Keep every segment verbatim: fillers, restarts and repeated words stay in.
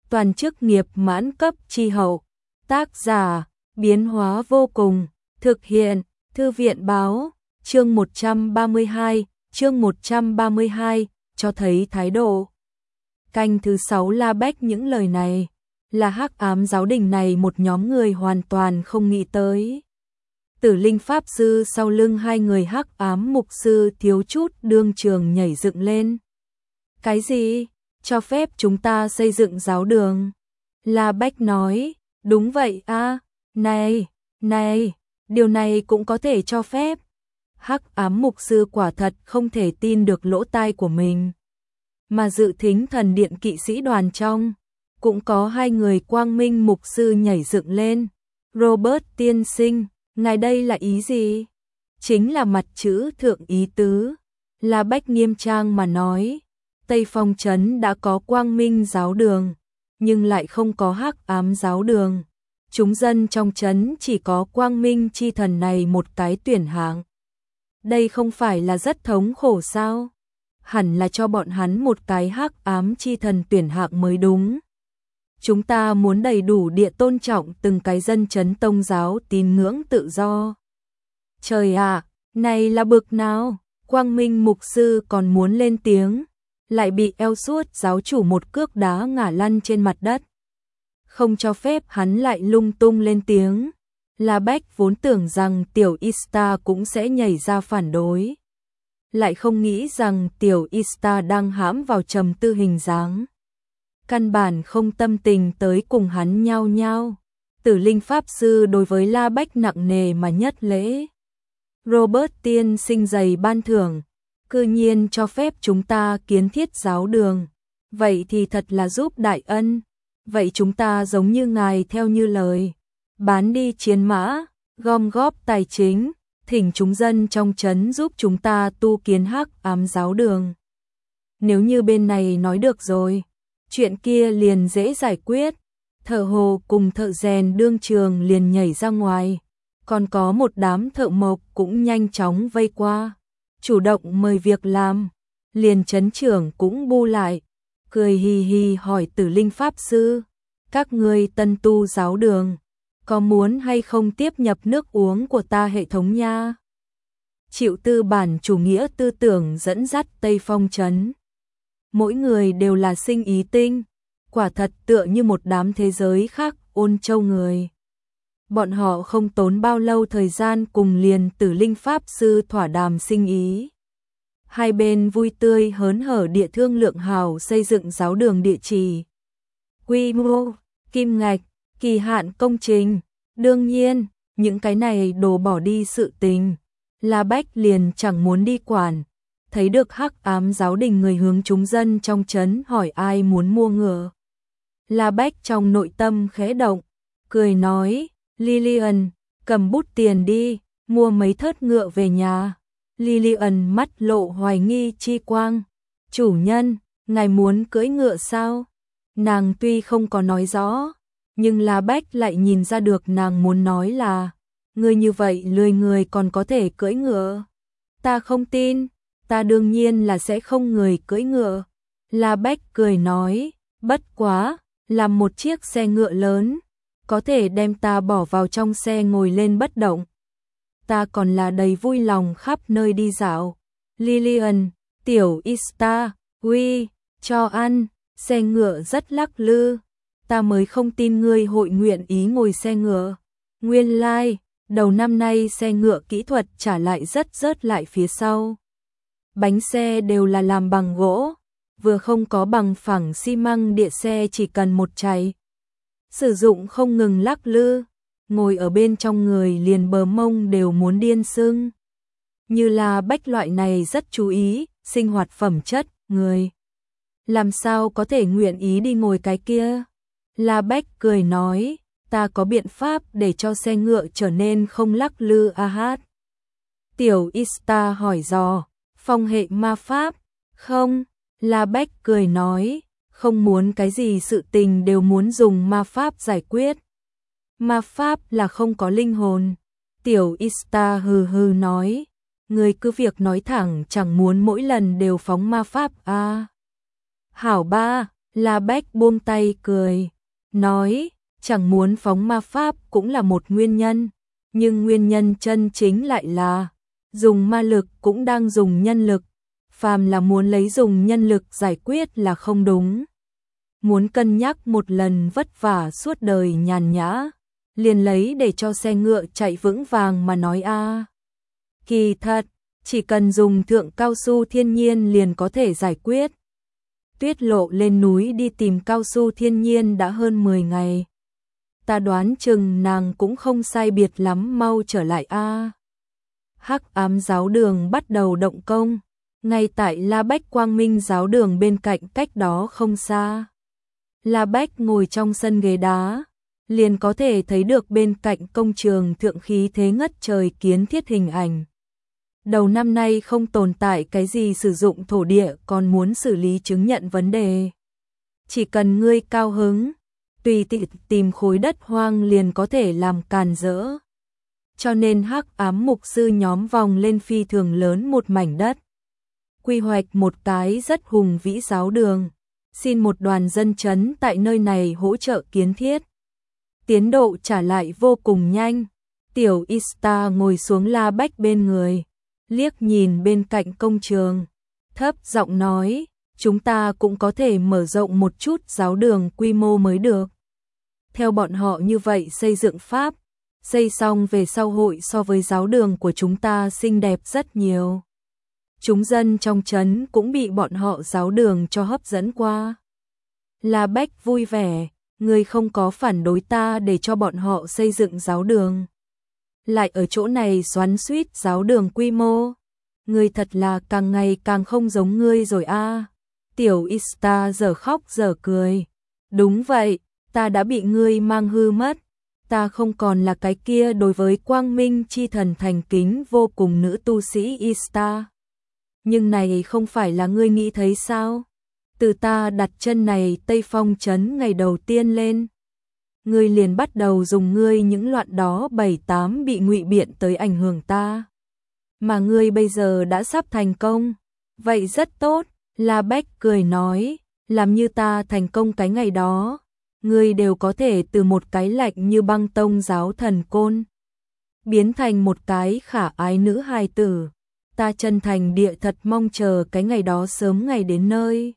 toàn chức nghiệp mãn cấp chi hậu. Tác giả, biến hóa vô cùng, thực hiện, thư viện báo, chương một trăm ba mươi hai, chương một trăm ba mươi hai, cho thấy thái độ. Canh thứ sáu La Bách những lời này, là hắc ám giáo đình này một nhóm người hoàn toàn không nghĩ tới. Tử Linh Pháp Sư sau lưng hai người hắc ám mục sư thiếu chút đương trường nhảy dựng lên. Cái gì? Cho phép chúng ta xây dựng giáo đường? La Bách nói, đúng vậy a, này, này, điều này cũng có thể cho phép. Hắc ám mục sư quả thật không thể tin được lỗ tai của mình. Mà dự thính thần điện kỵ sĩ đoàn trong, cũng có hai người quang minh mục sư nhảy dựng lên. Robert tiên sinh, ngài đây là ý gì? Chính là mặt chữ thượng ý tứ. La Bách nghiêm trang mà nói, Tây Phong trấn đã có quang minh giáo đường, nhưng lại không có hắc ám giáo đường. Chúng dân trong trấn chỉ có quang minh chi thần này một cái tuyển hạng. Đây không phải là rất thống khổ sao? Hẳn là cho bọn hắn một cái hắc ám chi thần tuyển hạng mới đúng. Chúng ta muốn đầy đủ địa tôn trọng từng cái dân trấn tôn giáo tín ngưỡng tự do. Trời ạ, này là bực nào? Quang minh mục sư còn muốn lên tiếng, lại bị eo suốt giáo chủ một cước đá ngã lăn trên mặt đất. Không cho phép hắn lại lung tung lên tiếng. La Bách vốn tưởng rằng tiểu Ista cũng sẽ nhảy ra phản đối. Lại không nghĩ rằng tiểu Ista đang hãm vào trầm tư hình dáng. Căn bản không tâm tình tới cùng hắn nhao nhao. Tử Linh Pháp Sư đối với La Bách nặng nề mà nhất lễ. Robert tiên sinh dày ban thưởng, cư nhiên cho phép chúng ta kiến thiết giáo đường. Vậy thì thật là giúp đại ân. Vậy chúng ta giống như ngài theo như lời, bán đi chiến mã, gom góp tài chính, thỉnh chúng dân trong trấn giúp chúng ta tu kiến hắc ám giáo đường. Nếu như bên này nói được rồi, chuyện kia liền dễ giải quyết. Thợ hồ cùng thợ rèn đương trường liền nhảy ra ngoài, còn có một đám thợ mộc cũng nhanh chóng vây qua, chủ động mời việc làm. Liền trấn trưởng cũng bu lại, cười hì hì hỏi Tử Linh Pháp Sư, các ngươi tân tu giáo đường, có muốn hay không tiếp nhập nước uống của ta hệ thống nha? Chịu tư bản chủ nghĩa tư tưởng dẫn dắt Tây Phong trấn. Mỗi người đều là sinh ý tinh, quả thật tựa như một đám thế giới khác ôn châu người. Bọn họ không tốn bao lâu thời gian cùng liền Tử Linh Pháp Sư thỏa đàm sinh ý. Hai bên vui tươi hớn hở địa thương lượng hào xây dựng giáo đường địa chỉ. Quy mô, kim ngạch, kỳ hạn công trình, đương nhiên, những cái này đồ bỏ đi sự tình. La Bách liền chẳng muốn đi quản, thấy được hắc ám giáo đình người hướng chúng dân trong trấn hỏi ai muốn mua ngựa. La Bách trong nội tâm khẽ động, cười nói, Lillian, cầm bút tiền đi, mua mấy thớt ngựa về nhà. Lillian mắt lộ hoài nghi chi quang. Chủ nhân, ngài muốn cưỡi ngựa sao? Nàng tuy không có nói rõ, nhưng La Bách lại nhìn ra được nàng muốn nói là, người như vậy lười người còn có thể cưỡi ngựa. Ta không tin, ta đương nhiên là sẽ không người cưỡi ngựa. La Bách cười nói, bất quá, làm một chiếc xe ngựa lớn, có thể đem ta bỏ vào trong xe ngồi lên bất động. Ta còn là đầy vui lòng khắp nơi đi dạo. Lillian, tiểu Ista, uy, cho ăn, xe ngựa rất lắc lư. Ta mới không tin ngươi hội nguyện ý ngồi xe ngựa. Nguyên lai, like, đầu năm nay xe ngựa kỹ thuật trả lại rất rớt lại phía sau. Bánh xe đều là làm bằng gỗ, vừa không có bằng phẳng xi măng địa xe chỉ cần một chạy. Sử dụng không ngừng lắc lư, ngồi ở bên trong người liền bờ mông đều muốn điên sưng. Như là Bách loại này rất chú ý, sinh hoạt phẩm chất, người. Làm sao có thể nguyện ý đi ngồi cái kia? La Bách cười nói, ta có biện pháp để cho xe ngựa trở nên không lắc lư a hát. Tiểu Ista hỏi dò, phong hệ ma pháp? Không, La Bách cười nói, không muốn cái gì sự tình đều muốn dùng ma pháp giải quyết. Ma pháp là không có linh hồn. Tiểu Ista hừ hừ nói, người cứ việc nói thẳng chẳng muốn mỗi lần đều phóng ma pháp a. À. Hảo ba, La Bách buông tay cười, nói, chẳng muốn phóng ma pháp cũng là một nguyên nhân, nhưng nguyên nhân chân chính lại là dùng ma lực cũng đang dùng nhân lực, phàm là muốn lấy dùng nhân lực giải quyết là không đúng. Muốn cân nhắc một lần vất vả suốt đời nhàn nhã, liền lấy để cho xe ngựa chạy vững vàng mà nói a. Kỳ thật, chỉ cần dùng thượng cao su thiên nhiên liền có thể giải quyết. Tuyết Lộ lên núi đi tìm cao su thiên nhiên đã hơn mười ngày. Ta đoán chừng nàng cũng không sai biệt lắm mau trở lại a. Hắc ám giáo đường bắt đầu động công, ngay tại La Bách Quang Minh giáo đường bên cạnh cách đó không xa. La Bách ngồi trong sân ghế đá, liền có thể thấy được bên cạnh công trường thượng khí thế ngất trời kiến thiết hình ảnh. Đầu năm nay không tồn tại cái gì sử dụng thổ địa còn muốn xử lý chứng nhận vấn đề. Chỉ cần ngươi cao hứng, tùy tiện tìm khối đất hoang liền có thể làm càn rỡ. Cho nên hắc ám mục sư nhóm vòng lên phi thường lớn một mảnh đất. Quy hoạch một cái rất hùng vĩ giáo đường, xin một đoàn dân chấn tại nơi này hỗ trợ kiến thiết. Tiến độ trả lại vô cùng nhanh. Tiểu Ista ngồi xuống La Bách bên người, liếc nhìn bên cạnh công trường, thấp giọng nói, chúng ta cũng có thể mở rộng một chút giáo đường quy mô mới được. Theo bọn họ như vậy xây dựng pháp, xây xong về sau hội so với giáo đường của chúng ta xinh đẹp rất nhiều. Chúng dân trong trấn cũng bị bọn họ giáo đường cho hấp dẫn qua. La Bách vui vẻ, người không có phản đối ta để cho bọn họ xây dựng giáo đường. Lại ở chỗ này xoắn xuýt giáo đường quy mô. Ngươi thật là càng ngày càng không giống ngươi rồi a. Tiểu Ista giờ khóc giờ cười. Đúng vậy, ta đã bị ngươi mang hư mất. Ta không còn là cái kia đối với quang minh chi thần thành kính vô cùng nữ tu sĩ Ista. Nhưng này không phải là ngươi nghĩ thấy sao? Từ ta đặt chân này Tây Phong trấn ngày đầu tiên lên, ngươi liền bắt đầu dùng ngươi những loạn đó bảy tám bị ngụy biện tới ảnh hưởng ta. Mà ngươi bây giờ đã sắp thành công. Vậy rất tốt, La Bách cười nói, làm như ta thành công cái ngày đó, ngươi đều có thể từ một cái lạnh như băng tông giáo thần côn, biến thành một cái khả ái nữ hài tử. Ta chân thành địa thật mong chờ cái ngày đó sớm ngày đến nơi.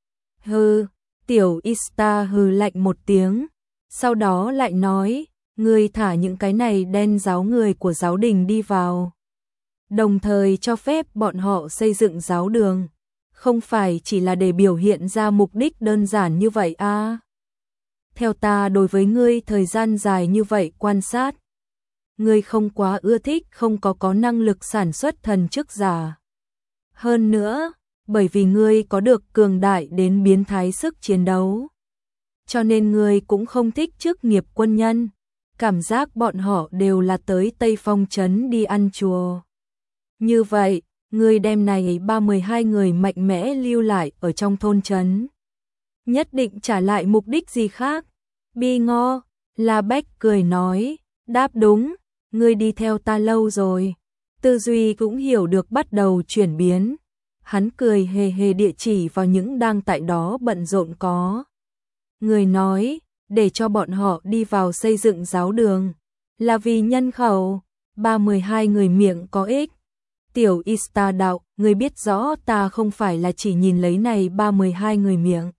Hừ, Tiểu Ista hừ lạnh một tiếng, sau đó lại nói, ngươi thả những cái này đen giáo người của giáo đình đi vào. Đồng thời cho phép bọn họ xây dựng giáo đường, không phải chỉ là để biểu hiện ra mục đích đơn giản như vậy a. À. Theo ta đối với ngươi thời gian dài như vậy quan sát, ngươi không quá ưa thích không có có năng lực sản xuất thần chức giả. Hơn nữa, bởi vì ngươi có được cường đại đến biến thái sức chiến đấu, cho nên ngươi cũng không thích chức nghiệp quân nhân, cảm giác bọn họ đều là tới Tây Phong trấn đi ăn chùa. Như vậy, ngươi đem này ba mươi hai người mạnh mẽ lưu lại ở trong thôn trấn, nhất định trả lại mục đích gì khác? Bi ngo, La Bách cười nói, đáp đúng, ngươi đi theo ta lâu rồi, tư duy cũng hiểu được bắt đầu chuyển biến. Hắn cười hề hề địa chỉ vào những đang tại đó bận rộn có. Người nói, để cho bọn họ đi vào xây dựng giáo đường, là vì nhân khẩu, ba mươi hai người miệng có ích. Tiểu Ista đạo, người biết rõ ta không phải là chỉ nhìn lấy này ba mươi hai người miệng.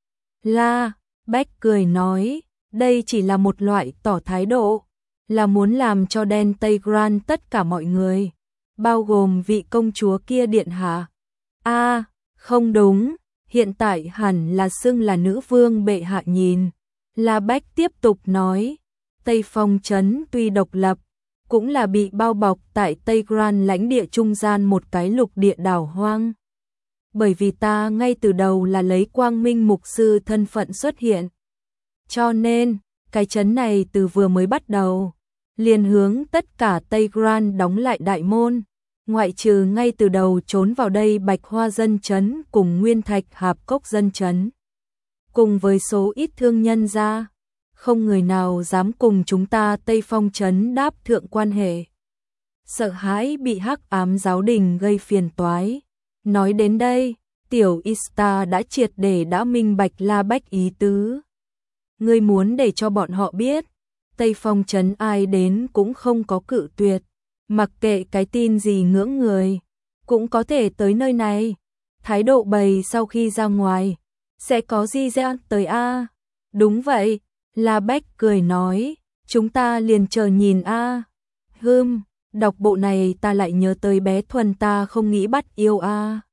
La Bách cười nói, đây chỉ là một loại tỏ thái độ, là muốn làm cho đen Tây Grand tất cả mọi người, bao gồm vị công chúa kia điện hạ. A, à, không đúng, hiện tại hẳn là xưng là nữ vương bệ hạ nhìn. La Bách tiếp tục nói, Tây Phong trấn tuy độc lập, cũng là bị bao bọc tại Tây Grand lãnh địa trung gian một cái lục địa đảo hoang. Bởi vì ta ngay từ đầu là lấy quang minh mục sư thân phận xuất hiện. Cho nên, cái trấn này từ vừa mới bắt đầu, liền hướng tất cả Tây Grand đóng lại đại môn. Ngoại trừ ngay từ đầu trốn vào đây Bạch Hoa dân trấn cùng Nguyên Thạch Hạp Cốc dân trấn, cùng với số ít thương nhân ra, không người nào dám cùng chúng ta Tây Phong trấn đáp thượng quan hệ. Sợ hãi bị hắc ám giáo đình gây phiền toái. Nói đến đây, Tiểu Ista đã triệt để đã minh bạch La Bách ý tứ. Ngươi muốn để cho bọn họ biết, Tây Phong trấn ai đến cũng không có cự tuyệt, mặc kệ cái tin gì ngưỡng người, cũng có thể tới nơi này. Thái độ bày sau khi ra ngoài, sẽ có gì ra tới a? Đúng vậy, La Bách cười nói, chúng ta liền chờ nhìn a. Hừm, đọc bộ này ta lại nhớ tới bé Thuần ta không nghĩ bắt yêu a.